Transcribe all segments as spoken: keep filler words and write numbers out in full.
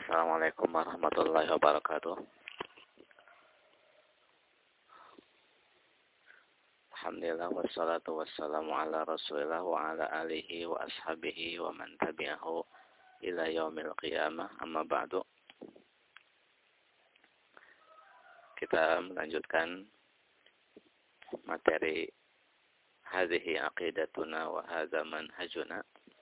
Assalamualaikum warahmatullahi wabarakatuh. Alhamdulillah wassalatu wassalamu ala Rasulillah wa ala alihi wa ashabihi wa man tabi'ahu ila yaumil qiyamah. Amma ba'du. Kita melanjutkan materi hadhihi aqidatuna wa hadza manhajuna.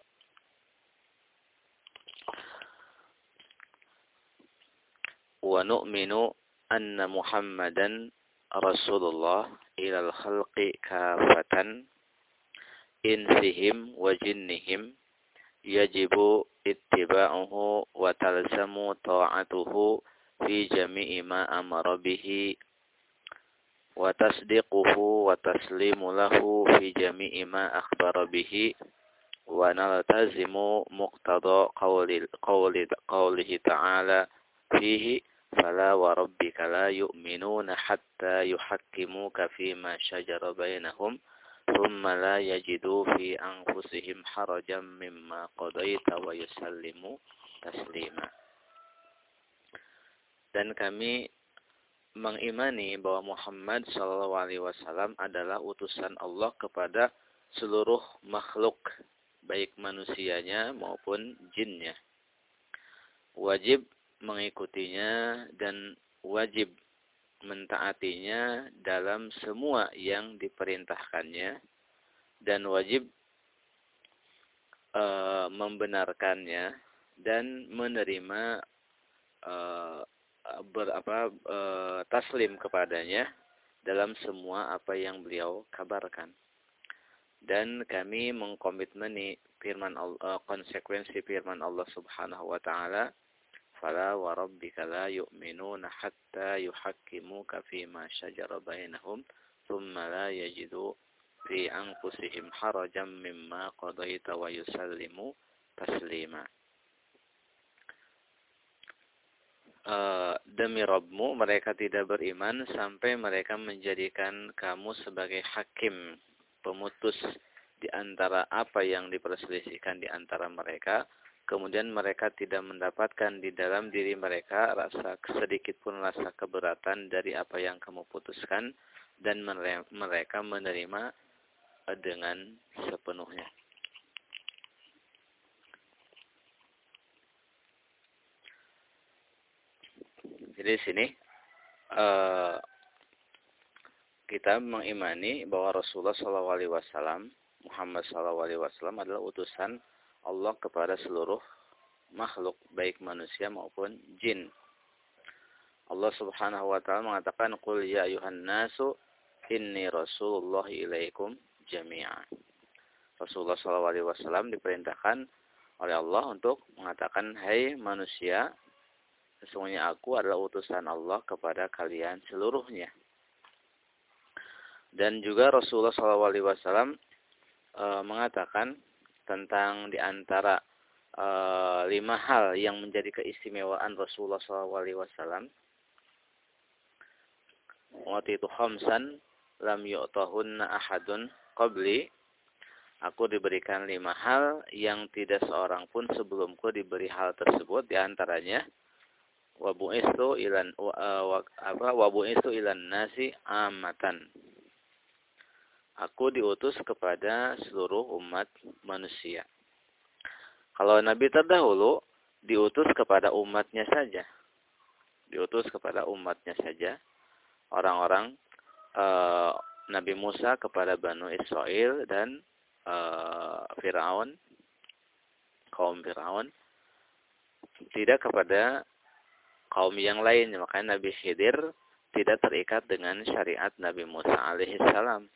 Wa nu'minu anna Muhammadan Rasulullah ilal khalqi kafatan insihim wa jinnihim yajibu ittiba'uhu wa talzamu ta'atuhu fi jami'i ma amara bihi wa tasdiquhu wa taslimu lahu fi jami'i ma akhbara bihi wa naltazimu muqtada qawli qawli qawlihi ta'ala fihi fala wa rabbika la yu'minuna hatta yuhakkimuka fima shajara bainahum thumma la yajidu fi anfusihim harajan mimma qadaita wa yusallimu taslima. Dan kami mengimani bahwa Muhammad shallallahu alaihi wasallam adalah utusan Allah kepada seluruh makhluk, baik manusianya maupun jinnya. Wajib mengikutinya dan wajib mentaatinya dalam semua yang diperintahkannya, dan wajib e, membenarkannya dan menerima e, ber, apa, e, taslim kepadanya dalam semua apa yang beliau kabarkan. Dan kami mengkomitmeni firman Allah, konsekuensi firman Allah Subhanahu wa taala, fala wa rabbika la yu'minuna hatta yuhakkimuka fima shajara bainahum thumma la yajidu fi anfusihim harajan mimma qadaita wa yusallimu taslima. Uh, demi Rabbmu, mereka tidak beriman sampai mereka menjadikan kamu sebagai hakim, pemutus di antara apa yang diperselisihkan di antara mereka. Kemudian mereka tidak mendapatkan di dalam diri mereka rasa sedikit pun rasa keberatan dari apa yang kamu putuskan, dan mereka menerima dengan sepenuhnya. Jadi di sini uh, kita mengimani bahwa Rasulullah shallallahu alaihi wasallam, Muhammad shallallahu alaihi wasallam adalah utusan Allah kepada seluruh makhluk, baik manusia maupun jin. Allah Subhanahu wa taala mengatakan, "Qul ya ayuhan nasu inni rasulullah ilaikum jami'a." Rasulullah shallallahu alaihi wasallam diperintahkan oleh Allah untuk mengatakan, "Hai manusia, sesungguhnya aku adalah utusan Allah kepada kalian seluruhnya." Dan juga Rasulullah shallallahu alaihi wasallam e, mengatakan tentang di antara e, lima hal yang menjadi keistimewaan Rasulullah shallallahu alaihi wasallam. Waktu itu khamsan lam yu'tahunna ahadun qabli. Aku diberikan lima hal yang tidak seorang pun sebelumku diberi hal tersebut. Di antaranya wa bu'istu ilan wa, apa wa bu'istu ilan nasi amatan. Aku diutus kepada seluruh umat manusia. Kalau Nabi terdahulu diutus kepada umatnya saja. Diutus kepada umatnya saja. Orang-orang e, Nabi Musa kepada Banu Israel dan e, Fir'aun, kaum Fir'aun. Tidak kepada kaum yang lain. Makanya Nabi Khidir tidak terikat dengan syariat Nabi Musa alaihissalam.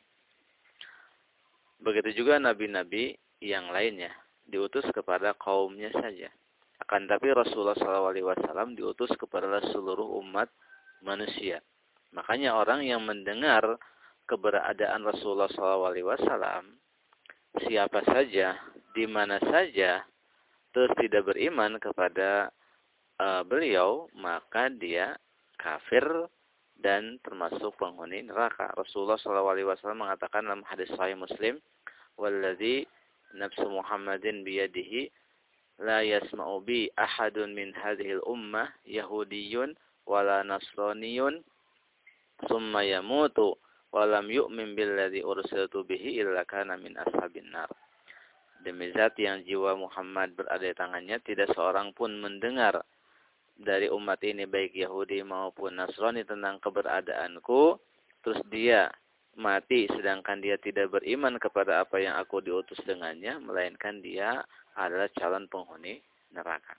Begitu juga nabi-nabi yang lainnya diutus kepada kaumnya saja. Akan tapi Rasulullah shallallahu alaihi wasallam diutus kepada seluruh umat manusia. Makanya orang yang mendengar keberadaan Rasulullah shallallahu alaihi wasallam, siapa saja, di mana saja, terus tidak beriman kepada uh, beliau, maka dia kafir dan termasuk penghuni neraka. Rasulullah shallallahu alaihi wasallam mengatakan dalam hadis Sahih Muslim, "Walladzi nafsu Muhammadin biyadihi la yasma'u bi ahadun min hadhil ummah yahudiyyun wala nasraniyun summa yamutu wa lam yu'min billadzi ursiltu bihi illa kana min ashabin nar. Demi zat yang jiwa Muhammad berada di tangannya, tidak seorang pun mendengar dari umat ini baik Yahudi maupun Nasrani tentang keberadaanku, terus dia mati sedangkan dia tidak beriman kepada apa yang aku diutus dengannya, melainkan dia adalah calon penghuni neraka.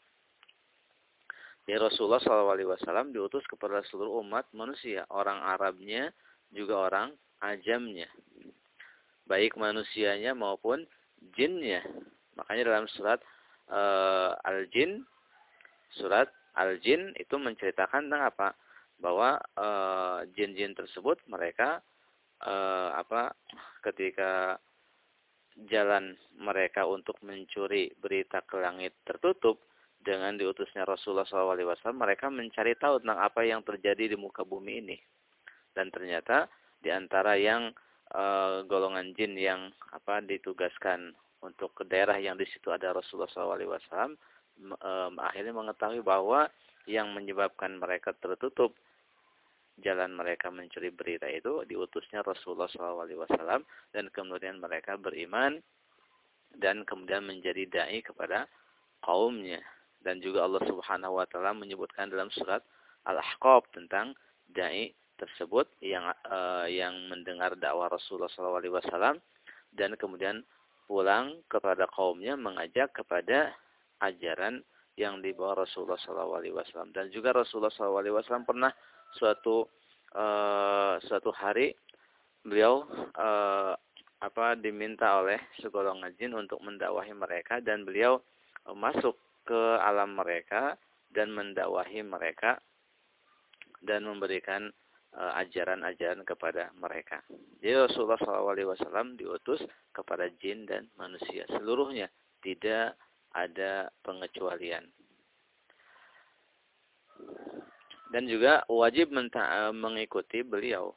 Jadi Rasulullah shallallahu alaihi wasallam diutus kepada seluruh umat manusia, orang Arabnya juga orang Ajamnya, baik manusianya maupun jinnya. Makanya dalam surat uh, Al-Jin, surat Al-Jin itu menceritakan tentang apa? Bahwa uh, jin-jin tersebut mereka uh, apa? Ketika jalan mereka untuk mencuri berita ke langit tertutup dengan diutusnya Rasulullah shallallahu alaihi wasallam, mereka mencari tahu tentang apa yang terjadi di muka bumi ini. Dan ternyata di antara yang Uh, golongan jin yang apa ditugaskan untuk ke daerah yang di situ ada Rasulullah shallallahu alaihi wasallam, um, akhirnya mengetahui bahwa yang menyebabkan mereka tertutup jalan mereka mencuri berita itu diutusnya Rasulullah shallallahu alaihi wasallam, dan kemudian mereka beriman dan kemudian menjadi dai kepada kaumnya. Dan juga Allah Subhanahu wa taala menyebutkan dalam surat Al-Ahqaf tentang dai tersebut yang uh, yang mendengar dakwah Rasulullah shallallahu alaihi wasallam dan kemudian pulang kepada kaumnya mengajak kepada ajaran yang dibawa Rasulullah shallallahu alaihi wasallam. Dan juga Rasulullah shallallahu alaihi wasallam pernah suatu uh, suatu hari beliau uh, apa diminta oleh segolongan jin untuk mendakwahi mereka, dan beliau uh, masuk ke alam mereka dan mendakwahi mereka dan memberikan ajaran-ajaran kepada mereka. Jadi Rasulullah shallallahu alaihi wasallam diutus kepada jin dan manusia seluruhnya, tidak ada pengecualian. Dan juga wajib mengikuti beliau.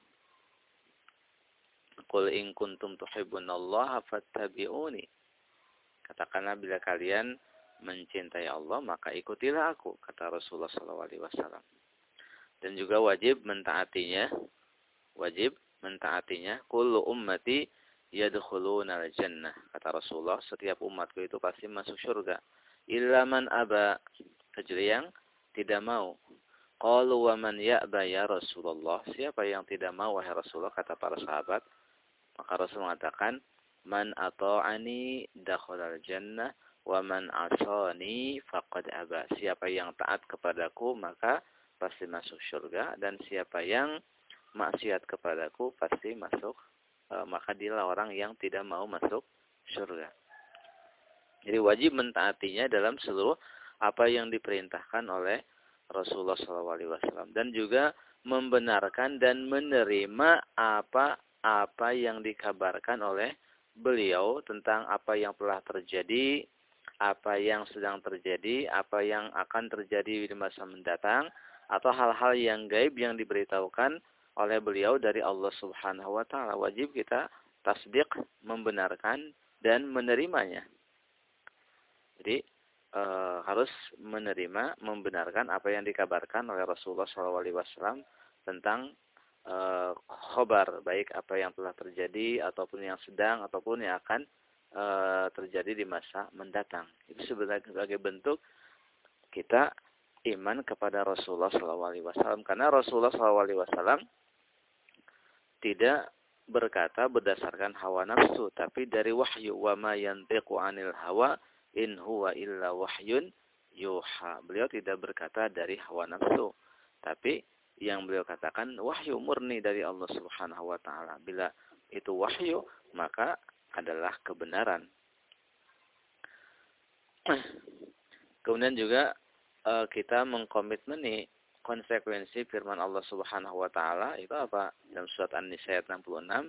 Qul in kuntum tuhibbunallaha fattabi'uni. Katakanlah bila kalian mencintai Allah maka ikutilah aku, kata Rasulullah shallallahu alaihi wasallam. Dan juga wajib mentaatinya, wajib mentaatinya. Kullu ummati yadkhuluna al-jannah, kata Rasulullah, setiap umatku itu pasti masuk surga. Illa man aba, kecuali yang tidak mau. Qalu wa man ya'ba ya Rasulullah, siapa yang tidak mau wahai Rasulullah, kata para sahabat. Maka Rasul mengatakan, man ata'ani dakhalal jannah wa man asani faqad aba, siapa yang taat kepadaku maka pasti masuk surga, dan siapa yang maksiat kepadaku pasti masuk e, maka dialah orang yang tidak mau masuk surga. Jadi wajib mentaatinya dalam seluruh apa yang diperintahkan oleh Rasulullah shallallahu alaihi wasallam, dan juga membenarkan dan menerima apa-apa yang dikabarkan oleh beliau tentang apa yang telah terjadi, apa yang sedang terjadi, apa yang akan terjadi di masa mendatang, atau hal-hal yang gaib yang diberitahukan oleh beliau dari Allah Subhanahu wa taala. Wajib kita tasdik, membenarkan dan menerimanya. Jadi e, harus menerima, membenarkan apa yang dikabarkan oleh Rasulullah shallallahu alaihi wasallam tentang e, khobar, baik apa yang telah terjadi ataupun yang sedang ataupun yang akan e, terjadi di masa mendatang. Itu sebagai, sebagai bentuk kita iman kepada Rasulullah shallallahu alaihi wasallam, karena Rasulullah shallallahu alaihi wasallam tidak berkata berdasarkan hawa nafsu, tapi dari wahyu. Wa ma yantiqu 'anil hawa in huwa illa wahyun yuha. Beliau tidak berkata dari hawa nafsu, tapi yang beliau katakan wahyu murni dari Allah Subhanahu wa taala. Bila itu wahyu, maka adalah kebenaran. Kemudian juga kita mengkomitmeni konsekuensi firman Allah Subhanahu wa taala itu apa? Dalam surat An-Nisa ayat enam puluh enam,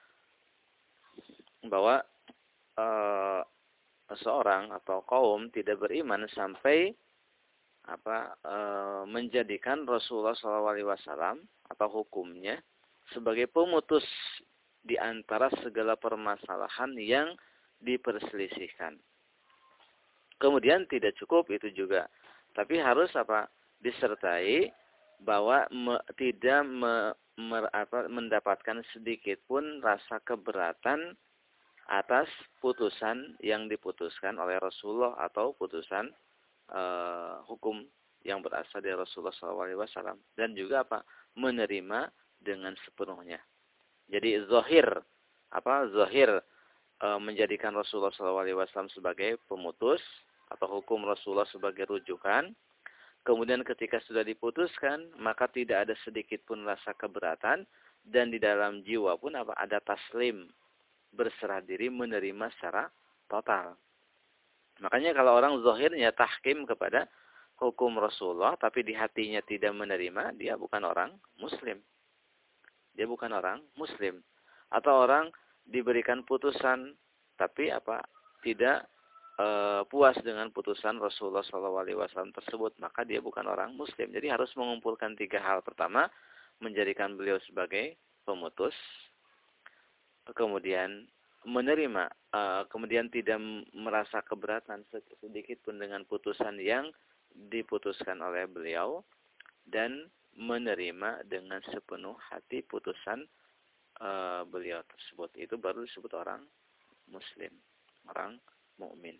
bahwa e, seseorang atau kaum tidak beriman sampai apa e, menjadikan Rasulullah shallallahu alaihi wasallam atau hukumnya sebagai pemutus di antara segala permasalahan yang diperselisihkan. Kemudian tidak cukup itu juga. Tapi harus apa? Disertai bahwa me, tidak me, mer, apa, mendapatkan sedikit pun rasa keberatan atas putusan yang diputuskan oleh Rasulullah atau putusan e, hukum yang berasal dari Rasulullah shallallahu alaihi wasallam. Dan juga apa? Menerima dengan sepenuhnya. Jadi zahir apa? Zahir e, menjadikan Rasulullah shallallahu alaihi wasallam sebagai pemutus atau hukum Rasulullah sebagai rujukan. Kemudian ketika sudah diputuskan, maka tidak ada sedikit pun rasa keberatan. Dan di dalam jiwa pun apa? Ada taslim. Berserah diri menerima secara total. Makanya kalau orang zahirnya tahkim kepada hukum Rasulullah. Tapi di hatinya tidak menerima. Dia bukan orang muslim. Dia bukan orang muslim. Atau orang diberikan putusan. Tapi apa? Tidak E, puas dengan putusan Rasulullah shallallahu alaihi wasallam tersebut, maka dia bukan orang muslim. Jadi harus mengumpulkan tiga hal. Pertama, menjadikan beliau sebagai pemutus. Kemudian menerima, e, kemudian tidak merasa keberatan sedikit pun dengan putusan yang diputuskan oleh beliau. Dan menerima dengan sepenuh hati putusan e, beliau tersebut. Itu baru disebut orang muslim. Orang mukmin.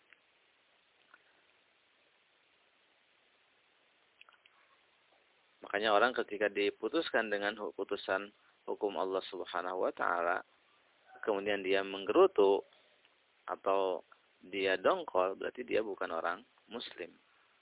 Makanya orang ketika diputuskan dengan putusan hukum Allah Subhanahu wa taala, kemudian dia menggerutu atau dia dongkol, berarti dia bukan orang muslim.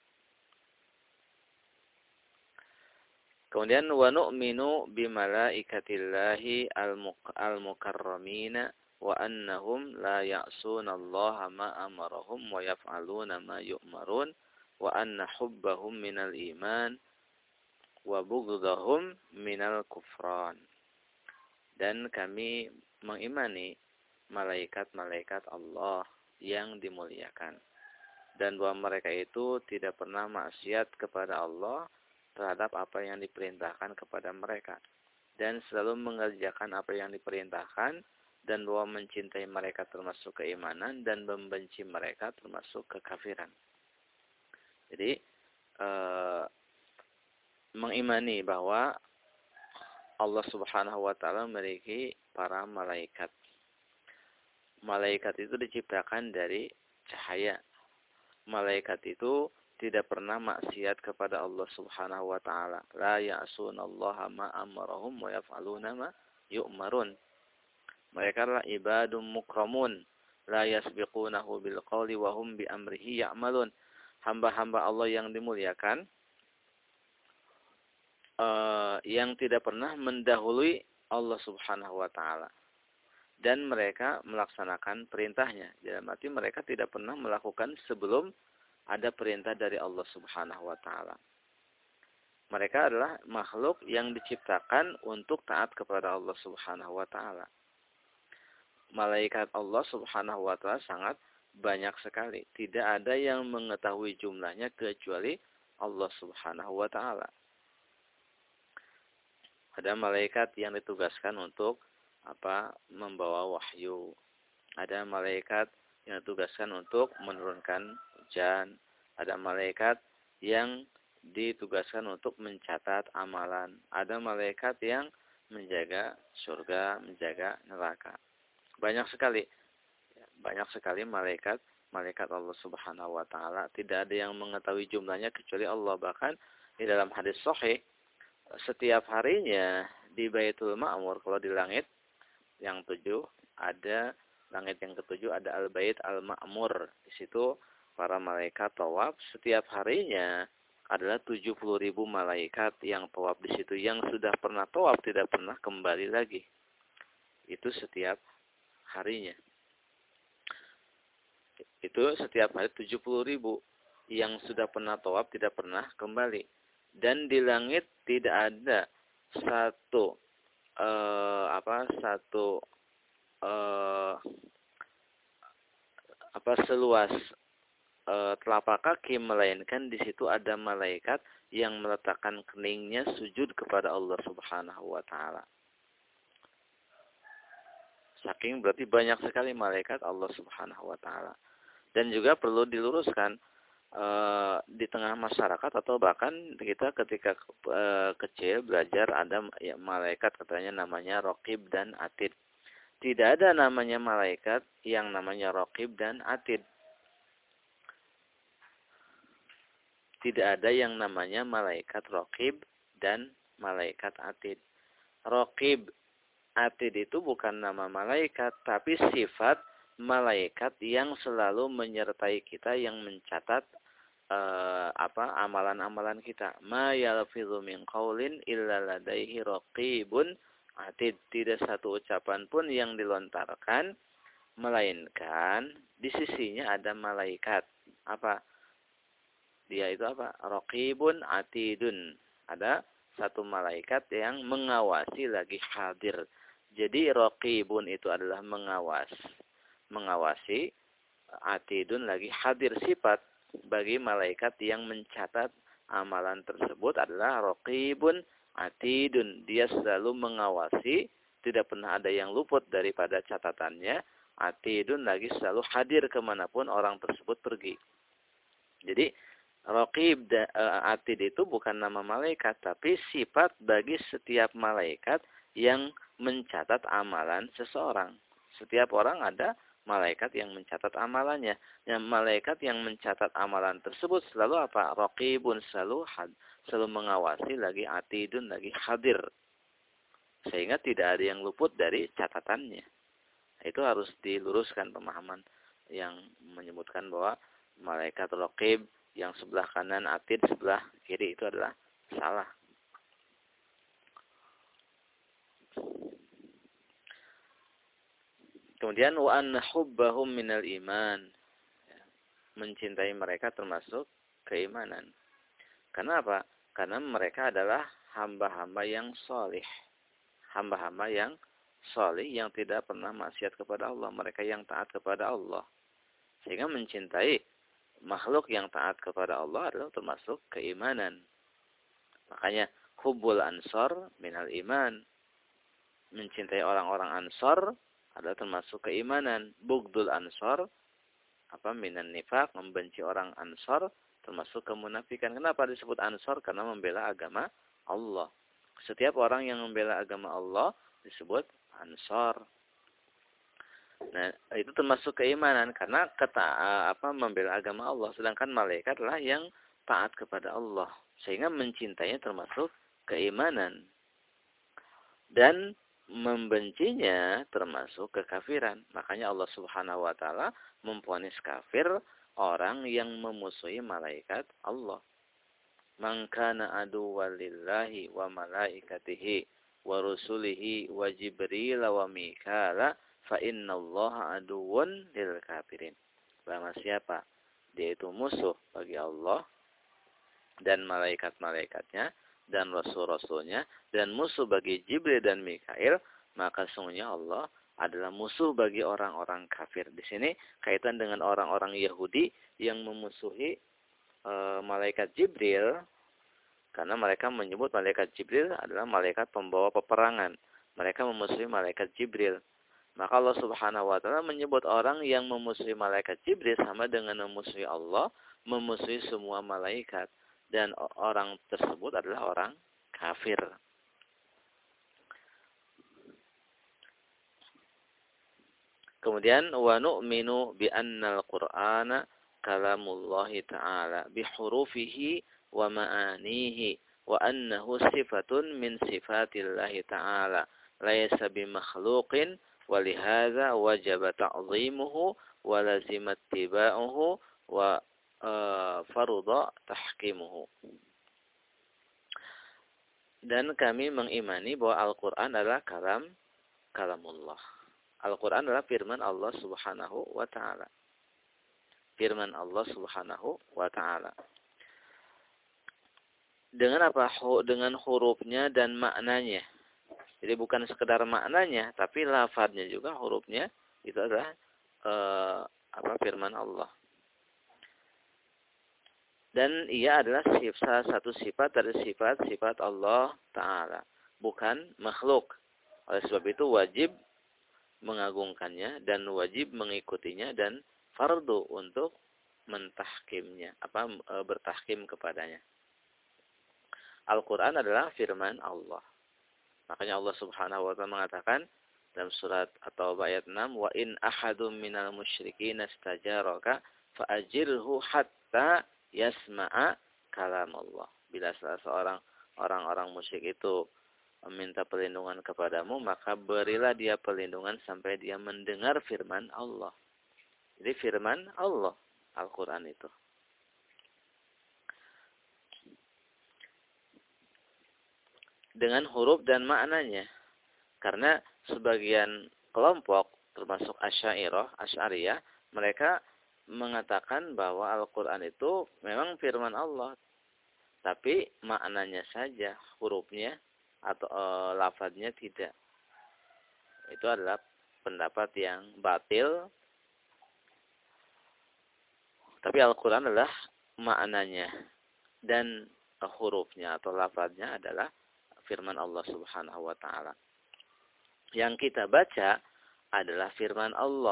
Kemudian wa nu'minu bi malaikatillahi al-mukarramina wa annahum la ya'sunallaha ma amarahum wa yaf'aluna ma yu'marun wa anna hubbahum minal iman wa bughdahum minal kufran. Dan kami mengimani malaikat-malaikat Allah yang dimuliakan, dan bahwa mereka itu tidak pernah maksiat kepada Allah terhadap apa yang diperintahkan kepada mereka, dan selalu mengerjakan apa yang diperintahkan, dan bahwa mencintai mereka termasuk keimanan, dan membenci mereka termasuk kekafiran. Jadi e, mengimani bahwa Allah Subhanahu wa taala memiliki para malaikat. Malaikat itu diciptakan dari cahaya. Malaikat itu tidak pernah maksiat kepada Allah Subhanahu wa taala. La ya'sunallaha ma amarahum wa yaf'aluna ma yu'marun. Mereka adalah ibadun mukramun, la yasbiqunahu bil qawli wa hum bi amrihi ya'malun. Hamba-hamba Allah yang dimuliakan, uh, yang tidak pernah mendahului Allah Subhanahu wa taala, dan mereka melaksanakan perintahnya. Dalam arti mereka tidak pernah melakukan sebelum ada perintah dari Allah Subhanahu wa taala. Mereka adalah makhluk yang diciptakan untuk taat kepada Allah Subhanahu wa taala. Malaikat Allah Subhanahu wa taala sangat banyak sekali. Tidak ada yang mengetahui jumlahnya kecuali Allah Subhanahu wa taala. Ada malaikat yang ditugaskan untuk apa? Membawa wahyu. Ada malaikat yang ditugaskan untuk menurunkan hujan. Ada malaikat yang ditugaskan untuk mencatat amalan. Ada malaikat yang menjaga surga, menjaga neraka. Banyak sekali, banyak sekali malaikat, malaikat Allah Subhanahu wa taala. Tidak ada yang mengetahui jumlahnya kecuali Allah. Bahkan di dalam hadis sahih, setiap harinya di Baitul Ma'mur, kalau di langit yang tujuh, ada langit yang ketujuh ada Al-Bait Al-Ma'mur. Di situ para malaikat tawaf setiap harinya adalah tujuh puluh ribu malaikat yang tawaf di situ, yang sudah pernah tawaf tidak pernah kembali lagi. Itu setiap harinya. Itu setiap hari tujuh puluh ribu yang sudah pernah tawaf tidak pernah kembali. Dan di langit tidak ada satu eh, apa satu eh, apa seluas eh, telapak kaki, melainkan di situ ada malaikat yang meletakkan keningnya sujud kepada Allah Subhanahu wa taala. Saking berarti banyak sekali malaikat Allah Subhanahu wa taala. Dan juga perlu diluruskan e, di tengah masyarakat atau bahkan kita ketika e, kecil belajar ada ya, malaikat katanya namanya Raqib dan Atid. Tidak ada namanya malaikat yang namanya Raqib dan Atid. Tidak ada yang namanya malaikat Raqib dan malaikat Atid. Raqib, Atid itu bukan nama malaikat, tapi sifat malaikat yang selalu menyertai kita, yang mencatat uh, apa amalan-amalan kita. Ma yalfidzu min qaulin illa ladaihi raqibun atid. Tidak satu ucapan pun yang dilontarkan melainkan di sisinya ada malaikat. Apa? Dia itu apa? Raqibun atidun. Ada satu malaikat yang mengawasi lagi hadir. Jadi raqibun itu adalah mengawas. Mengawasi, atidun lagi hadir, sifat bagi malaikat yang mencatat amalan tersebut adalah raqibun atidun. Dia selalu mengawasi, tidak pernah ada yang luput daripada catatannya. Atidun lagi selalu hadir kemanapun orang tersebut pergi. Jadi raqib atid itu bukan nama malaikat, tapi sifat bagi setiap malaikat yang mencatat amalan seseorang. Setiap orang ada malaikat yang mencatat amalannya. Yang malaikat yang mencatat amalan tersebut selalu apa? Raqibun, selalu had, selalu mengawasi, lagi atidun, lagi hadir. Sehingga tidak ada yang luput dari catatannya. Itu harus diluruskan pemahaman yang menyebutkan bahwa malaikat raqib yang sebelah kanan atid, sebelah kiri itu adalah salah. Kemudian wa anna hubbahum minal iman. Mencintai mereka termasuk keimanan. Karena apa? Karena mereka adalah hamba-hamba yang solih. Hamba-hamba yang solih yang tidak pernah maksiat kepada Allah. Mereka yang taat kepada Allah. Sehingga mencintai makhluk yang taat kepada Allah adalah termasuk keimanan. Makanya hubbul ansor minal iman. Mencintai orang-orang ansor adalah termasuk keimanan. Bugdul ansor apa minan nifaq, membenci orang ansor termasuk kemunafikan. Kenapa disebut ansor? Karena membela agama Allah. Setiap orang yang membela agama Allah disebut ansor. Nah, itu termasuk keimanan karena kata apa membela agama Allah, sedangkan malaikat adalah yang taat kepada Allah. Sehingga mencintainya termasuk keimanan. Dan membencinya termasuk kekafiran. Makanya Allah Subhanahu wa taala memvonis kafir orang yang memusuhi malaikat Allah. Man kana aduwwan lillahi wa malaikatihi wa rusulihi wa Jibril wa Mikala fa innallaha aduwwun lil kafirin. Barang siapa dia itu musuh bagi Allah dan malaikat-malaikatnya dan rasul-rasulnya dan musuh bagi Jibril dan Mikail, maka sungguhnya Allah adalah musuh bagi orang-orang kafir. Di sini kaitan dengan orang-orang Yahudi yang memusuhi e, malaikat Jibril karena mereka menyebut malaikat Jibril adalah malaikat pembawa peperangan. Mereka memusuhi malaikat Jibril. Maka Allah Subhanahu wa taala menyebut orang yang memusuhi malaikat Jibril sama dengan memusuhi Allah, memusuhi semua malaikat. Dan orang tersebut adalah orang kafir. Kemudian wa nu'minu bi annal Qur'ana kalamullah ta'ala bi hurufihi wa ma'anihi wa annahu sifatun min sifatillah ta'ala laysa bi makhluqin wa lihadza wajaba ta'zimuhu wa lazima ittiba'uhu wa Uh, farudha tahkimuhu. Dan kami mengimani bahwa Al-Quran adalah kalam kalamullah. Al-Quran adalah firman Allah Subhanahu wa taala. Firman Allah Subhanahu wa taala. Dengan apa? Dengan hurufnya dan maknanya. Jadi bukan sekedar maknanya, tapi lafadznya juga, hurufnya itu adalah uh, apa firman Allah. Dan ia adalah salah satu sifat dari sifat-sifat Allah Ta'ala. Bukan makhluk. Oleh sebab itu wajib mengagungkannya dan wajib mengikutinya dan fardu untuk mentahkimnya, apa e, bertahkim kepadanya. Al-Quran adalah firman Allah. Makanya Allah Subhanahu wa taala mengatakan dalam surat At-Taubah ayat enam, "Wa in ahadum minal musyrikin istajaraka fa'ajirhu hatta yasma'a kalam Allah." Bila salah seorang orang-orang musyrik itu meminta perlindungan kepadamu, maka berilah dia perlindungan sampai dia mendengar firman Allah. Jadi firman Allah, Al-Quran itu. Dengan huruf dan maknanya. Karena sebagian kelompok, termasuk Asy'ariyah, Asy'ariyah, mereka mengatakan bahwa Al-Quran itu memang firman Allah. Tapi maknanya saja, hurufnya atau e, lafadznya tidak. Itu adalah pendapat yang batil. Tapi Al-Quran adalah maknanya. Dan e, hurufnya atau lafadznya adalah firman Allah Subhanahu wa taala. Yang kita baca adalah firman Allah.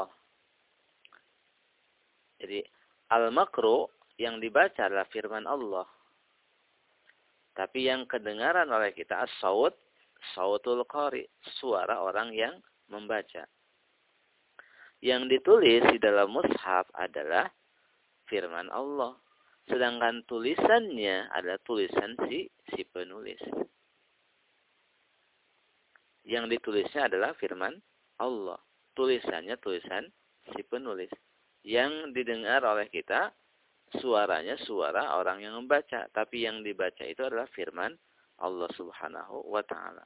Jadi al-makru yang dibaca adalah firman Allah. Tapi yang kedengaran oleh kita as-saut, sautul qari, suara orang yang membaca. Yang ditulis di dalam mushaf adalah firman Allah. Sedangkan tulisannya adalah tulisan si si penulis. Yang ditulisnya adalah firman Allah. Tulisannya tulisan si penulis. Yang didengar oleh kita, suaranya suara orang yang membaca. Tapi yang dibaca itu adalah firman Allah Subhanahu wa ta'ala.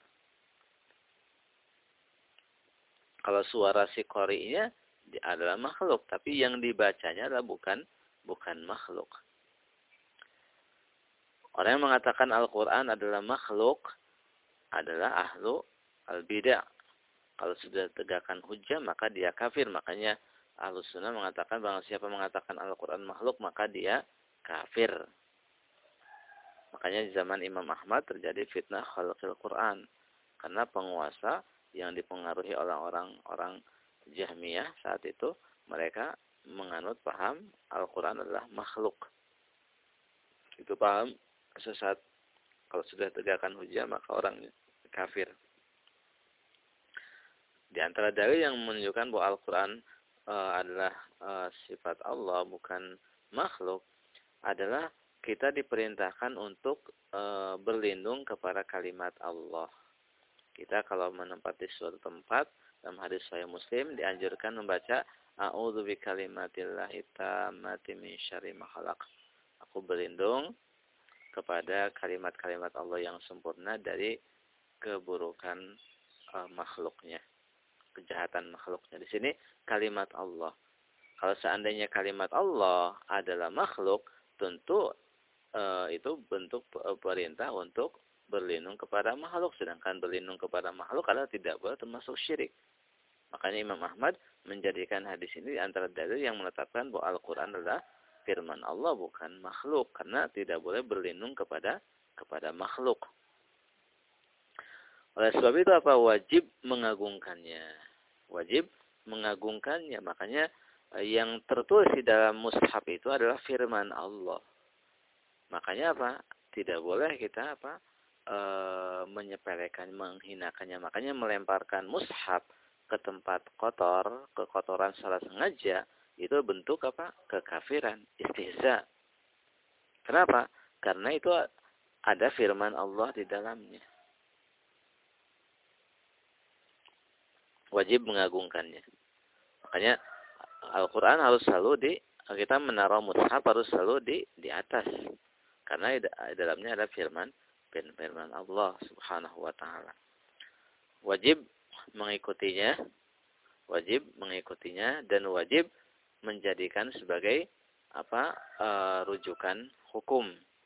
Kalau suara si qari'nya adalah makhluk. Tapi yang dibacanya adalah bukan bukan makhluk. Orang yang mengatakan Al-Quran adalah makhluk adalah ahlu al-bid'ah. Kalau sudah tegakkan hujjah maka dia kafir. Makanya Ahlus Sunnah mengatakan bahwa siapa mengatakan Al-Quran makhluk maka dia kafir. Makanya di zaman Imam Ahmad terjadi fitnah khalqil Quran. Karena penguasa yang dipengaruhi oleh orang-orang Jahmiyah saat itu, mereka menganut paham Al-Quran adalah makhluk. Itu paham sesat. Kalau sudah tegakkan hujjah maka orangnya kafir. Di antara dalil yang menunjukkan bahwa Al-Quran e, adalah e, sifat Allah bukan makhluk adalah kita diperintahkan untuk e, berlindung kepada kalimat Allah. Kita kalau menempati suatu tempat dalam hadis Sahih Muslim dianjurkan membaca A'udzu bikalimatillahi tammati min syarri ma khalaq. Aku berlindung kepada kalimat-kalimat Allah yang sempurna dari keburukan e, makhluknya. Kejahatan makhluknya. Di sini kalimat Allah. Kalau seandainya kalimat Allah adalah makhluk, tentu e, itu bentuk perintah untuk berlindung kepada makhluk. Sedangkan berlindung kepada makhluk adalah tidak boleh termasuk syirik. Makanya Imam Ahmad menjadikan hadis ini antara dalil yang menetapkan bahwa Al-Quran adalah firman Allah bukan makhluk. Karena tidak boleh berlindung kepada kepada makhluk. Oleh sebab itu apa? Wajib mengagungkannya. Wajib mengagungkannya. Makanya yang tertulis di dalam mushaf itu adalah firman Allah. Makanya apa? Tidak boleh kita apa? E, menyepelekan, menghinakannya. Makanya melemparkan mushaf ke tempat kotor, kekotoran salah sengaja, itu bentuk apa? Kekafiran, istihza. Kenapa? Karena itu ada firman Allah di dalamnya. Wajib mengagungkannya. Makanya Al-Quran harus selalu di, kita menaruh mushaf harus selalu di di atas. Karena di dalamnya ada firman firman Allah Subhanahu wa taala. Wajib mengikutinya, wajib mengikutinya dan wajib menjadikan sebagai apa? E, rujukan hukum.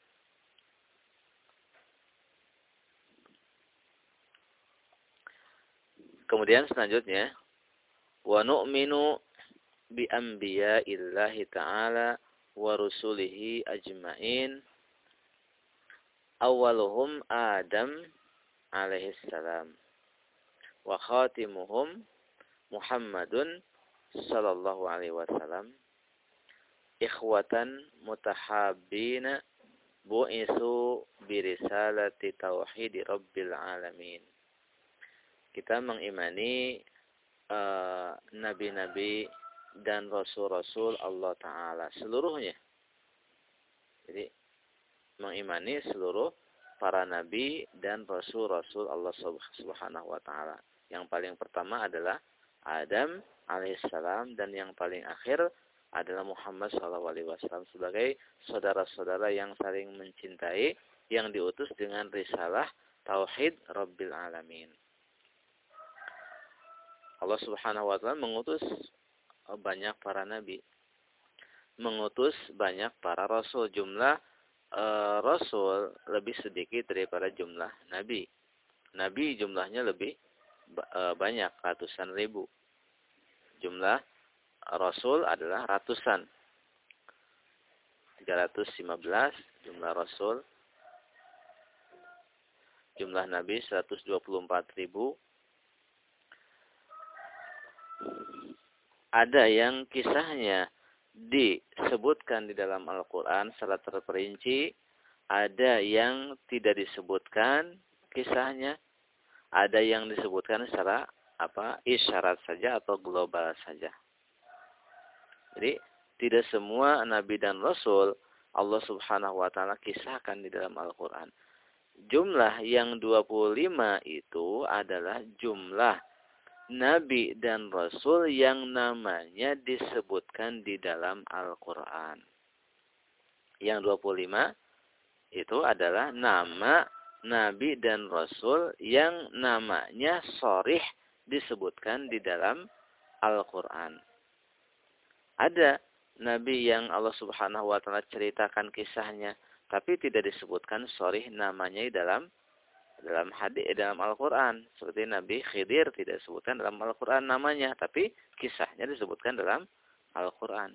Kemudian selanjutnya, wa nu'minu bi anbiya'illahi ta'ala wa rusulihi ajma'in. Awaluhum Adam alaihi salam wa khatimuhum Muhammadun sallallahu alaihi wasallam ikhwatan mutahabbina bu'isu birisalati tauhidi rabbil alamin. Kita mengimani uh, nabi-nabi dan rasul-rasul Allah Ta'ala seluruhnya. Jadi mengimani seluruh para nabi dan rasul-rasul Allah Subhanahu wa Ta'ala. Yang paling pertama adalah Adam alaihissalam dan yang paling akhir adalah Muhammad shallallahu alaihi wasallam sebagai saudara-saudara yang saling mencintai yang diutus dengan risalah tauhid Rabbil alamin. Allah Subhanahu wa Ta'ala mengutus banyak para nabi, mengutus banyak para rasul. Jumlah e, rasul lebih sedikit daripada jumlah nabi. Nabi jumlahnya lebih e, banyak, ratusan ribu. Jumlah rasul adalah ratusan. tiga ratus lima belas jumlah rasul. Jumlah nabi seratus dua puluh empat ribu. Ada yang kisahnya disebutkan di dalam Al-Quran secara terperinci. Ada yang tidak disebutkan kisahnya. Ada yang disebutkan secara apa isyarat saja atau global saja. Jadi tidak semua nabi dan rasul Allah Subhanahu wa Ta'ala kisahkan di dalam Al-Quran. Jumlah yang dua puluh lima itu adalah jumlah nabi dan rasul yang namanya disebutkan di dalam Al-Quran. Yang dua puluh lima itu adalah nama nabi dan rasul yang namanya sharih disebutkan di dalam Al-Quran. Ada nabi yang Allah Subhanahu wa Ta'ala ceritakan kisahnya, tapi tidak disebutkan sharih namanya di dalam dalam hadis dalam Al-Quran. Seperti Nabi Khidir tidak disebutkan dalam Al-Quran namanya, tapi kisahnya disebutkan dalam Al-Quran.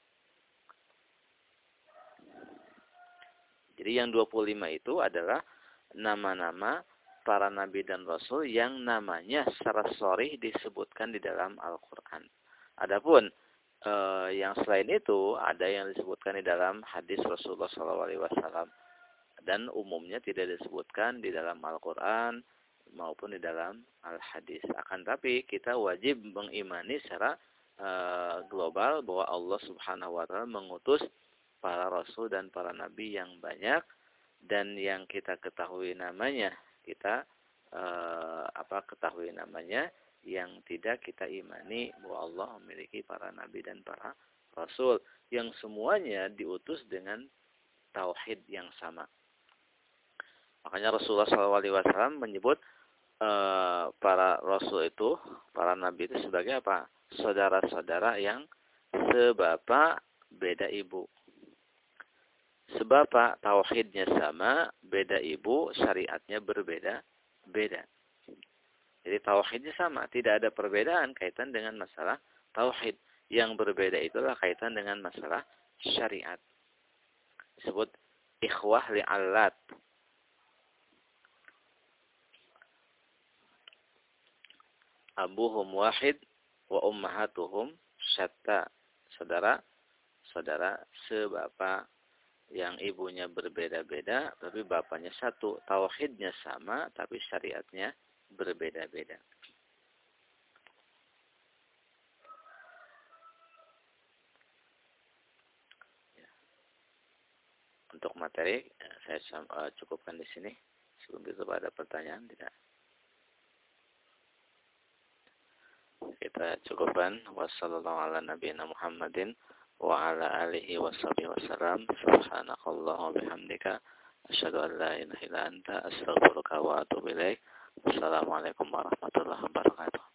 Jadi yang dua puluh lima itu adalah nama-nama para nabi dan rasul yang namanya secara sharih disebutkan di dalam Al-Quran. Adapun eh, yang selain itu ada yang disebutkan di dalam hadis Rasulullah shallallahu alaihi wasallam. Dan umumnya tidak disebutkan di dalam Al-Quran maupun di dalam Al-Hadis. Akan tapi kita wajib mengimani secara uh, global bahwa Allah Subhanahu wa Ta'ala mengutus para rasul dan para nabi yang banyak, dan yang kita ketahui namanya, kita uh, apa ketahui namanya, yang tidak kita imani bahwa Allah memiliki para nabi dan para rasul yang semuanya diutus dengan tauhid yang sama. Makanya Rasulullah shallallahu alaihi wasallam menyebut e, para rasul itu, para nabi itu sebagai apa? Saudara-saudara yang sebapak beda ibu. Sebapak tauhidnya sama, beda ibu, syariatnya berbeda-beda. Jadi tauhidnya sama, tidak ada perbedaan kaitan dengan masalah tauhid. Yang berbeda itulah kaitan dengan masalah syariat. Disebut ikhwah li'allat. Abuhum wahid wa ummahatuhum syatta. Saudara, saudara sebapak yang ibunya berbeda-beda, tapi bapaknya satu. Tauhidnya sama, tapi syariatnya berbeda-beda. Ya. Untuk materi, saya cukupkan di sini. Sebelum itu ada pertanyaan, tidak? Kita cukupkan. Wassallallahu ala nabiyina Muhammadin wa ala alihi washabihi wasallam. Subhanakallahumma bihamdika asyhadu an la ilaha illa anta astaghfiruka wa atubu ilaik. Wassalamualaikum warahmatullahi wabarakatuh.